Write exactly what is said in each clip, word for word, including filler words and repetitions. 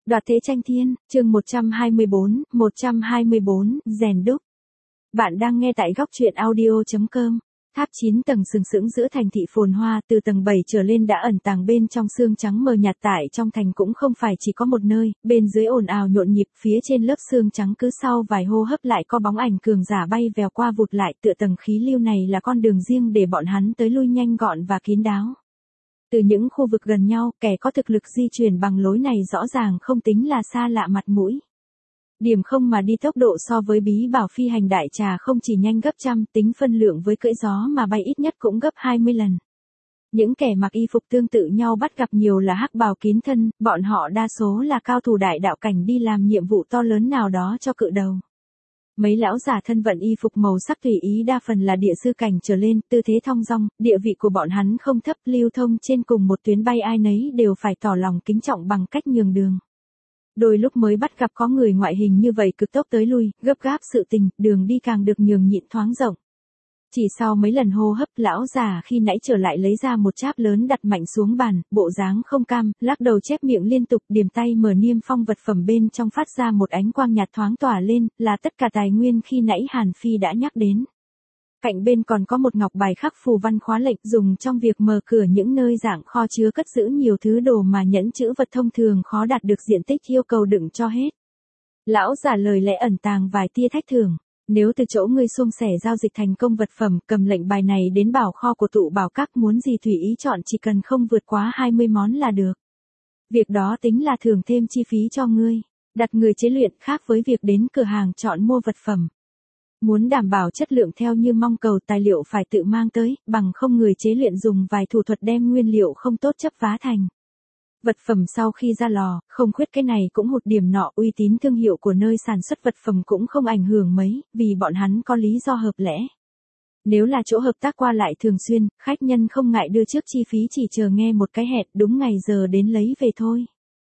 Đoạt thế tranh thiên, chương một trăm hai mươi bốn, một trăm hai mươi bốn, rèn đúc. Bạn đang nghe tại góc truyện audio chấm com. Tháp chín tầng sừng sững giữa thành thị phồn hoa, từ tầng bảy trở lên đã ẩn tàng bên trong sương trắng mờ nhạt. Tại trong thành cũng không phải chỉ có một nơi, bên dưới ồn ào nhộn nhịp, phía trên lớp sương trắng cứ sau vài hô hấp lại có bóng ảnh cường giả bay vèo qua vụt lại, tựa tầng khí lưu này là con đường riêng để bọn hắn tới lui nhanh gọn và kín đáo. Từ những khu vực gần nhau, kẻ có thực lực di chuyển bằng lối này rõ ràng không tính là xa lạ mặt mũi. Điểm không mà đi tốc độ so với bí bảo phi hành đại trà không chỉ nhanh gấp trăm, tính phân lượng với cưỡi gió mà bay ít nhất cũng gấp hai mươi lần. Những kẻ mặc y phục tương tự nhau bắt gặp nhiều là hắc bào kín thân, bọn họ đa số là cao thủ đại đạo cảnh đi làm nhiệm vụ to lớn nào đó cho cự đầu. Mấy lão giả thân vận y phục màu sắc tùy ý đa phần là địa sư cảnh trở lên, tư thế thong dong, địa vị của bọn hắn không thấp, lưu thông trên cùng một tuyến bay ai nấy đều phải tỏ lòng kính trọng bằng cách nhường đường. Đôi lúc mới bắt gặp có người ngoại hình như vậy cực tốc tới lui, gấp gáp sự tình, đường đi càng được nhường nhịn thoáng rộng. Chỉ sau mấy lần hô hấp, lão già khi nãy trở lại lấy ra một cháp lớn đặt mạnh xuống bàn, bộ dáng không cam, lắc đầu chép miệng liên tục, điềm tay mở niêm phong vật phẩm bên trong phát ra một ánh quang nhạt thoáng tỏa lên, là tất cả tài nguyên khi nãy Hàn Phi đã nhắc đến. Cạnh bên còn có một ngọc bài khắc phù văn khóa lệnh dùng trong việc mở cửa những nơi dạng kho chứa cất giữ nhiều thứ đồ mà nhẫn chữ vật thông thường khó đạt được diện tích yêu cầu đựng cho hết. Lão giả lời lẽ ẩn tàng vài tia thách thường. Nếu từ chỗ ngươi suông sẻ giao dịch thành công vật phẩm, cầm lệnh bài này đến bảo kho của tụ bảo các, muốn gì tùy ý chọn, chỉ cần không vượt quá hai mươi món là được. Việc đó tính là thưởng thêm chi phí cho ngươi. Đặt người chế luyện khác với việc đến cửa hàng chọn mua vật phẩm. Muốn đảm bảo chất lượng theo như mong cầu, tài liệu phải tự mang tới, bằng không người chế luyện dùng vài thủ thuật đem nguyên liệu không tốt chấp vá thành. Vật phẩm sau khi ra lò, không khuyết cái này cũng hụt điểm nọ, uy tín thương hiệu của nơi sản xuất vật phẩm cũng không ảnh hưởng mấy, vì bọn hắn có lý do hợp lẽ. Nếu là chỗ hợp tác qua lại thường xuyên, khách nhân không ngại đưa trước chi phí, chỉ chờ nghe một cái hẹn đúng ngày giờ đến lấy về thôi.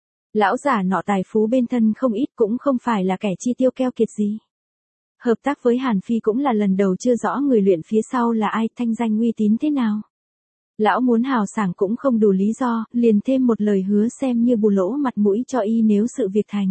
Lão giả nọ tài phú bên thân không ít, cũng không phải là kẻ chi tiêu keo kiệt gì. Hợp tác với Hàn Phi cũng là lần đầu, chưa rõ người luyện phía sau là ai, thanh danh uy tín thế nào. Lão muốn hào sảng cũng không đủ lý do, liền thêm một lời hứa xem như bù lỗ mặt mũi cho y nếu sự việc thành.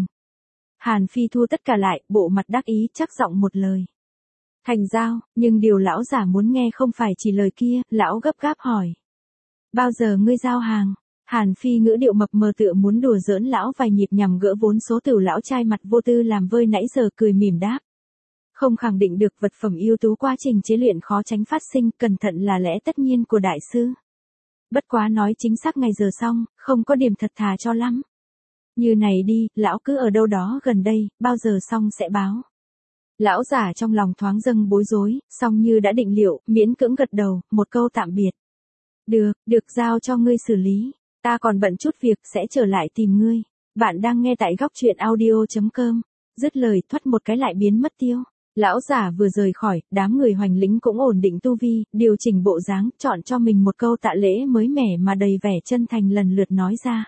Hàn Phi thu tất cả lại, bộ mặt đắc ý, chắc giọng một lời. Thành giao, nhưng điều lão giả muốn nghe không phải chỉ lời kia, lão gấp gáp hỏi. Bao giờ ngươi giao hàng? Hàn Phi ngữ điệu mập mờ tựa muốn đùa giỡn lão vài nhịp nhằm gỡ vốn số. Tử lão trai mặt vô tư làm vơi nãy giờ cười mỉm đáp. Không khẳng định được, vật phẩm ưu tú, quá trình chế luyện khó tránh phát sinh, cẩn thận là lẽ tất nhiên của đại sư. Bất quá nói chính xác ngày giờ xong, không có điểm thật thà cho lắm. Như này đi, lão cứ ở đâu đó gần đây, bao giờ xong sẽ báo. Lão giả trong lòng thoáng dâng bối rối, song như đã định liệu, miễn cưỡng gật đầu, một câu tạm biệt. Được, được, giao cho ngươi xử lý, ta còn bận chút việc, sẽ trở lại tìm ngươi. Bạn đang nghe tại góc truyện audio chấm com. Dứt lời thoát một cái lại biến mất tiêu. Lão giả vừa rời khỏi, đám người hoành lĩnh cũng ổn định tu vi, điều chỉnh bộ dáng, chọn cho mình một câu tạ lễ mới mẻ mà đầy vẻ chân thành lần lượt nói ra.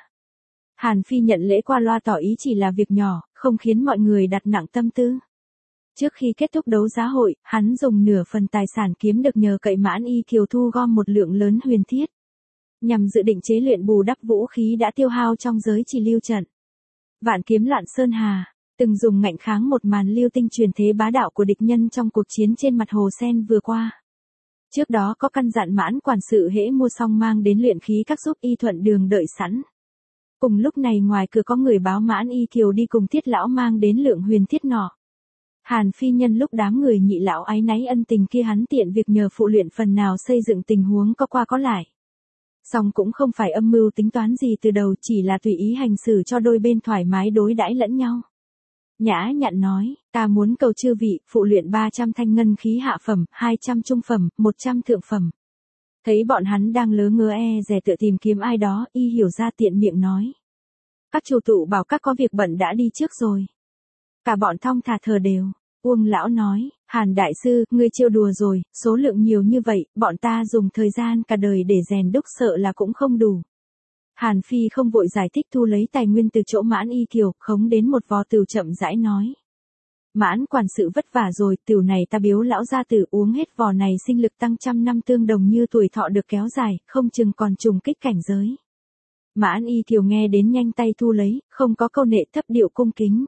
Hàn Phi nhận lễ qua loa tỏ ý chỉ là việc nhỏ, không khiến mọi người đặt nặng tâm tư. Trước khi kết thúc đấu giá hội, hắn dùng nửa phần tài sản kiếm được nhờ cậy Mãn Y Kiều thu gom một lượng lớn huyền thiết. Nhằm dự định chế luyện bù đắp vũ khí đã tiêu hao trong giới chỉ lưu trận. Vạn kiếm loạn sơn hà. Từng dùng ngạnh kháng một màn lưu tinh truyền thế bá đạo của địch nhân trong cuộc chiến trên mặt hồ sen vừa qua. Trước đó có căn dặn Mãn quản sự hễ mua xong mang đến luyện khí các giúp y thuận đường đợi sẵn. Cùng lúc này ngoài cửa có người báo Mãn Y Kiều đi cùng Thiết lão mang đến lượng huyền thiết nọ. Hàn Phi nhân lúc đám người Nhị lão áy náy ân tình kia, hắn tiện việc nhờ phụ luyện phần nào xây dựng tình huống có qua có lại. Song cũng không phải âm mưu tính toán gì từ đầu, chỉ là tùy ý hành xử cho đôi bên thoải mái đối đãi lẫn nhau. Nhã nhặn nói, ta muốn cầu chư vị, phụ luyện ba trăm thanh ngân khí hạ phẩm, hai trăm trung phẩm, một trăm thượng phẩm. Thấy bọn hắn đang lớ ngớ e dè tự tìm kiếm ai đó, y hiểu ra tiện miệng nói. Các chủ tụ bảo các có việc bận đã đi trước rồi. Cả bọn thong thả thờ đều. Uông lão nói, Hàn đại sư, ngươi trêu đùa rồi, số lượng nhiều như vậy, bọn ta dùng thời gian cả đời để rèn đúc sợ là cũng không đủ. Hàn Phi không vội giải thích, thu lấy tài nguyên từ chỗ Mãn Y Kiều, khống đến một vò tửu chậm rãi nói. Mãn quản sự vất vả rồi, tửu này ta biếu lão gia tử, uống hết vò này sinh lực tăng trăm năm, tương đồng như tuổi thọ được kéo dài, không chừng còn trùng kích cảnh giới. Mãn Y Kiều nghe đến nhanh tay thu lấy, không có câu nệ, thấp điệu cung kính.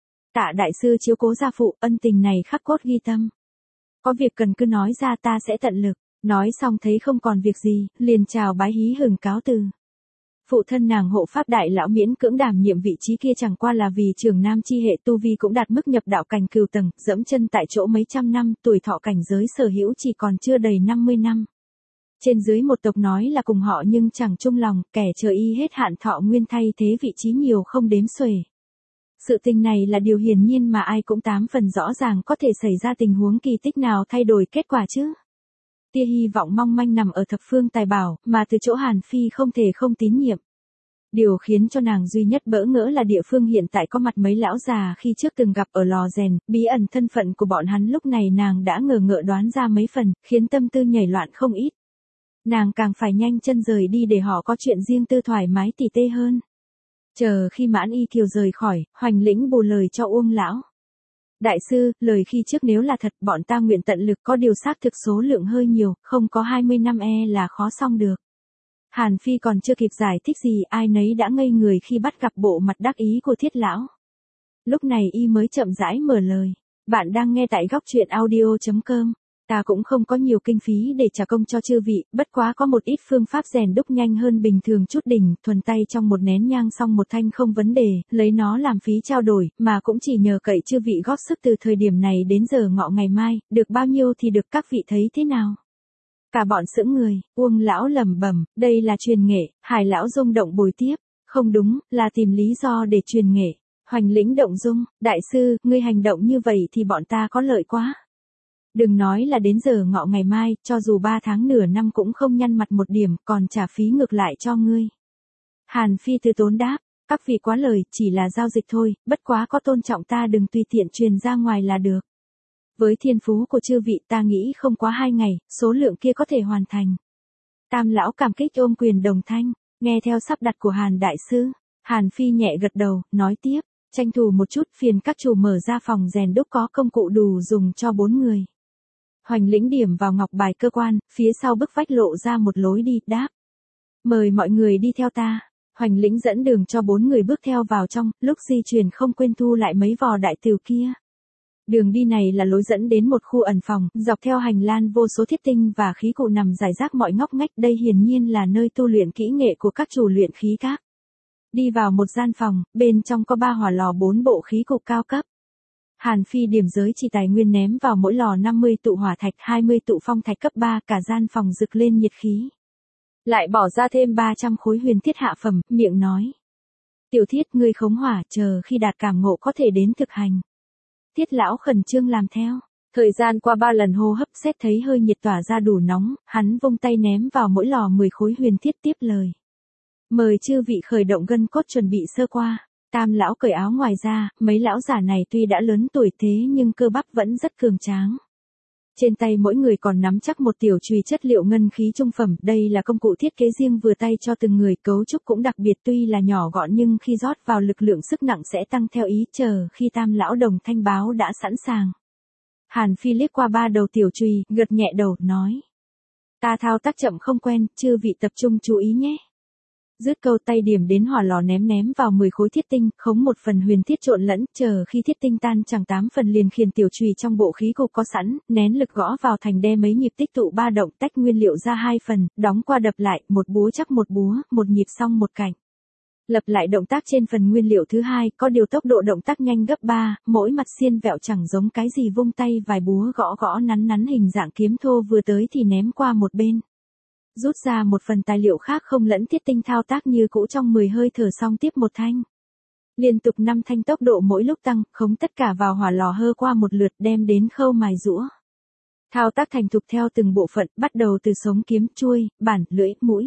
Tạ đại sư chiếu cố gia phụ, ân tình này khắc cốt ghi tâm. Có việc cần cứ nói ra, ta sẽ tận lực. Nói xong thấy không còn việc gì, liền chào bái hí hửng cáo từ. Phụ thân nàng hộ pháp đại lão miễn cưỡng đảm nhiệm vị trí kia chẳng qua là vì trưởng nam chi hệ tu vi cũng đạt mức nhập đạo cảnh cửu tầng, dẫm chân tại chỗ mấy trăm năm, tuổi thọ cảnh giới sở hữu chỉ còn chưa đầy năm mươi năm. Trên dưới một tộc nói là cùng họ nhưng chẳng chung lòng, kẻ chờ y hết hạn thọ nguyên thay thế vị trí nhiều không đếm xuể. Sự tình này là điều hiển nhiên mà ai cũng tám phần rõ ràng có thể xảy ra tình huống kỳ tích nào thay đổi kết quả chứ. Tia hy vọng mong manh nằm ở thập phương tài bảo, mà từ chỗ Hàn Phi không thể không tín nhiệm. Điều khiến cho nàng duy nhất bỡ ngỡ là địa phương hiện tại có mặt mấy lão già khi trước từng gặp ở lò rèn, bí ẩn thân phận của bọn hắn lúc này nàng đã ngờ ngợ đoán ra mấy phần, khiến tâm tư nhảy loạn không ít. Nàng càng phải nhanh chân rời đi để họ có chuyện riêng tư thoải mái tỉ tê hơn. Chờ khi Mãn Y Kiều rời khỏi, Hoành Lĩnh bù lời cho Uông lão. Đại sư, lời khi trước nếu là thật, bọn ta nguyện tận lực, có điều xác thực số lượng hơi nhiều, không có hai mươi năm e là khó xong được. Hàn Phi còn chưa kịp giải thích gì, ai nấy đã ngây người khi bắt gặp bộ mặt đắc ý của Thiết lão. Lúc này y mới chậm rãi mở lời. Bạn đang nghe tại góc truyện audio chấm com. Ta cũng không có nhiều kinh phí để trả công cho chư vị, bất quá có một ít phương pháp rèn đúc nhanh hơn bình thường chút đỉnh, thuần tay trong một nén nhang xong một thanh không vấn đề, lấy nó làm phí trao đổi, mà cũng chỉ nhờ cậy chư vị góp sức từ thời điểm này đến giờ ngọ ngày mai, được bao nhiêu thì được, các vị thấy thế nào? Cả bọn sững người, Uông lão lẩm bẩm, đây là truyền nghệ, Hải lão rung động bồi tiếp, không đúng, là tìm lý do để truyền nghệ. Hoành Lĩnh động dung, đại sư, ngươi hành động như vậy thì bọn ta có lợi quá. Đừng nói là đến giờ ngọ ngày mai, cho dù ba tháng nửa năm cũng không nhăn mặt một điểm, còn trả phí ngược lại cho ngươi. Hàn Phi từ tốn đáp, các vị quá lời, chỉ là giao dịch thôi, bất quá có tôn trọng ta đừng tùy tiện truyền ra ngoài là được. Với thiên phú của chư vị ta nghĩ không quá hai ngày, số lượng kia có thể hoàn thành. Tam lão cảm kích ôm quyền đồng thanh, nghe theo sắp đặt của Hàn đại sư. Hàn Phi nhẹ gật đầu, nói tiếp, tranh thủ một chút, phiền các chủ mở ra phòng rèn đúc có công cụ đủ dùng cho bốn người. Hoành Lĩnh điểm vào ngọc bài cơ quan, phía sau bức vách lộ ra một lối đi, đáp. Mời mọi người đi theo ta. Hoành Lĩnh dẫn đường cho bốn người bước theo vào trong, lúc di chuyển không quên thu lại mấy vò đại tửu kia. Đường đi này là lối dẫn đến một khu ẩn phòng, dọc theo hành lang vô số thiết tinh và khí cụ nằm rải rác mọi ngóc ngách, đây hiển nhiên là nơi tu luyện kỹ nghệ của các chủ luyện khí các. Đi vào một gian phòng, bên trong có ba hỏa lò bốn bộ khí cụ cao cấp. Hàn Phi điểm giới chỉ tài nguyên ném vào mỗi lò năm mươi tụ hỏa thạch, hai mươi tụ phong thạch cấp ba, cả gian phòng rực lên nhiệt khí. Lại bỏ ra thêm ba trăm khối huyền thiết hạ phẩm, miệng nói. Tiểu Thiết, ngươi khống hỏa, chờ khi đạt cảm ngộ có thể đến thực hành. Thiết lão khẩn trương làm theo. Thời gian qua ba lần hô hấp xét thấy hơi nhiệt tỏa ra đủ nóng, hắn vung tay ném vào mỗi lò mười khối huyền thiết tiếp lời. Mời chư vị khởi động gân cốt chuẩn bị sơ qua. Tam lão cởi áo ngoài ra, mấy lão giả này tuy đã lớn tuổi thế nhưng cơ bắp vẫn rất cường tráng. Trên tay mỗi người còn nắm chắc một tiểu chùy chất liệu ngân khí trung phẩm, đây là công cụ thiết kế riêng vừa tay cho từng người, cấu trúc cũng đặc biệt, tuy là nhỏ gọn nhưng khi rót vào lực lượng sức nặng sẽ tăng theo ý, chờ khi Tam lão đồng thanh báo đã sẵn sàng. Hàn Phi liếc qua ba đầu tiểu chùy, gật nhẹ đầu, nói. Ta thao tác chậm không quen, chư vị tập trung chú ý nhé. Dứt câu tay điểm đến hỏa lò ném ném vào mười khối thiết tinh, khống một phần huyền thiết trộn lẫn, chờ khi thiết tinh tan chẳng tám phần liền khiển tiểu chùy trong bộ khí cụ có sẵn, nén lực gõ vào thành đe mấy nhịp tích tụ ba động, tách nguyên liệu ra hai phần, đóng qua đập lại, một búa chắc một búa, một nhịp xong một cạnh. Lập lại động tác trên phần nguyên liệu thứ hai, có điều tốc độ động tác nhanh gấp ba, mỗi mặt xiên vẹo chẳng giống cái gì, vung tay vài búa gõ gõ nắn nắn hình dạng kiếm thô vừa tới thì ném qua một bên. Rút ra một phần tài liệu khác không lẫn thiết tinh, thao tác như cũ trong mười hơi thở xong tiếp một thanh. Liên tục năm thanh, tốc độ mỗi lúc tăng, khống tất cả vào hỏa lò hơ qua một lượt, đem đến khâu mài giũa. Thao tác thành thục theo từng bộ phận, bắt đầu từ sống, kiếm, chuôi, bản, lưỡi, mũi.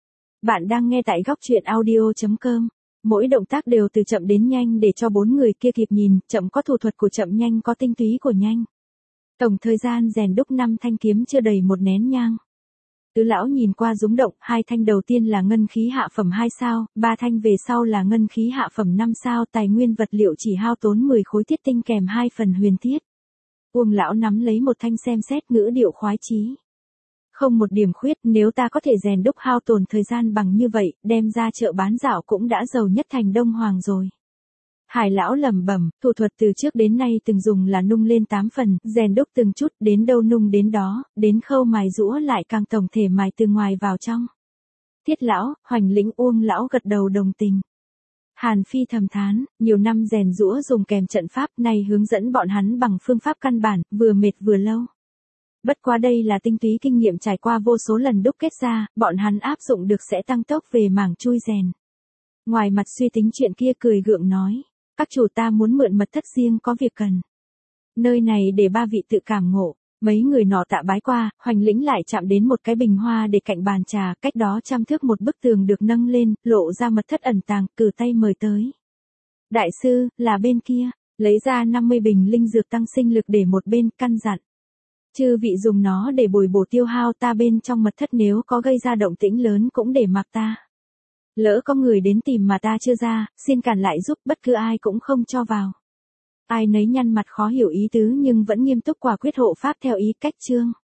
Bạn đang nghe tại góc truyện audio chấm com. Mỗi động tác đều từ chậm đến nhanh để cho bốn người kia kịp nhìn, chậm có thủ thuật của chậm, nhanh có tinh túy của nhanh. Tổng thời gian rèn đúc năm thanh kiếm chưa đầy một nén nhang. Tứ lão nhìn qua rúng động, hai thanh đầu tiên là ngân khí hạ phẩm hai sao, ba thanh về sau là ngân khí hạ phẩm năm sao, tài nguyên vật liệu chỉ hao tốn mười khối thiết tinh kèm hai phần huyền thiết. Uông lão nắm lấy một thanh xem xét, ngữ điệu khoái chí. Không một điểm khuyết, nếu ta có thể rèn đúc hao tổn thời gian bằng như vậy, đem ra chợ bán dạo cũng đã giàu nhất thành Đông Hoàng rồi. Hải lão lẩm bẩm, thủ thuật từ trước đến nay từng dùng là nung lên tám phần, rèn đúc từng chút, đến đâu nung đến đó, đến khâu mài rũa lại càng tổng thể mài từ ngoài vào trong. Thiết lão, Hoành Lĩnh Uông lão gật đầu đồng tình. Hàn Phi thầm thán, nhiều năm rèn rũa dùng kèm trận pháp, này hướng dẫn bọn hắn bằng phương pháp căn bản, vừa mệt vừa lâu. Bất quá đây là tinh túy kinh nghiệm trải qua vô số lần đúc kết ra, bọn hắn áp dụng được sẽ tăng tốc về mảng chui rèn. Ngoài mặt suy tính chuyện kia cười gượng nói, các chủ ta muốn mượn mật thất riêng có việc cần. Nơi này để ba vị tự cảm ngộ. Mấy người nọ tạ bái qua, Hoành Lĩnh lại chạm đến một cái bình hoa để cạnh bàn trà, cách đó trăm thước một bức tường được nâng lên, lộ ra mật thất ẩn tàng, cử tay mời tới. Đại sư, là bên kia, lấy ra năm mươi bình linh dược tăng sinh lực để một bên, căn dặn. Chư vị dùng nó để bồi bổ tiêu hao ta bên trong mật thất, nếu có gây ra động tĩnh lớn cũng để mặc ta. Lỡ có người đến tìm mà ta chưa ra, xin cản lại giúp, bất cứ ai cũng không cho vào. Ai nấy nhăn mặt khó hiểu ý tứ nhưng vẫn nghiêm túc quả quyết hộ pháp theo ý cách chương.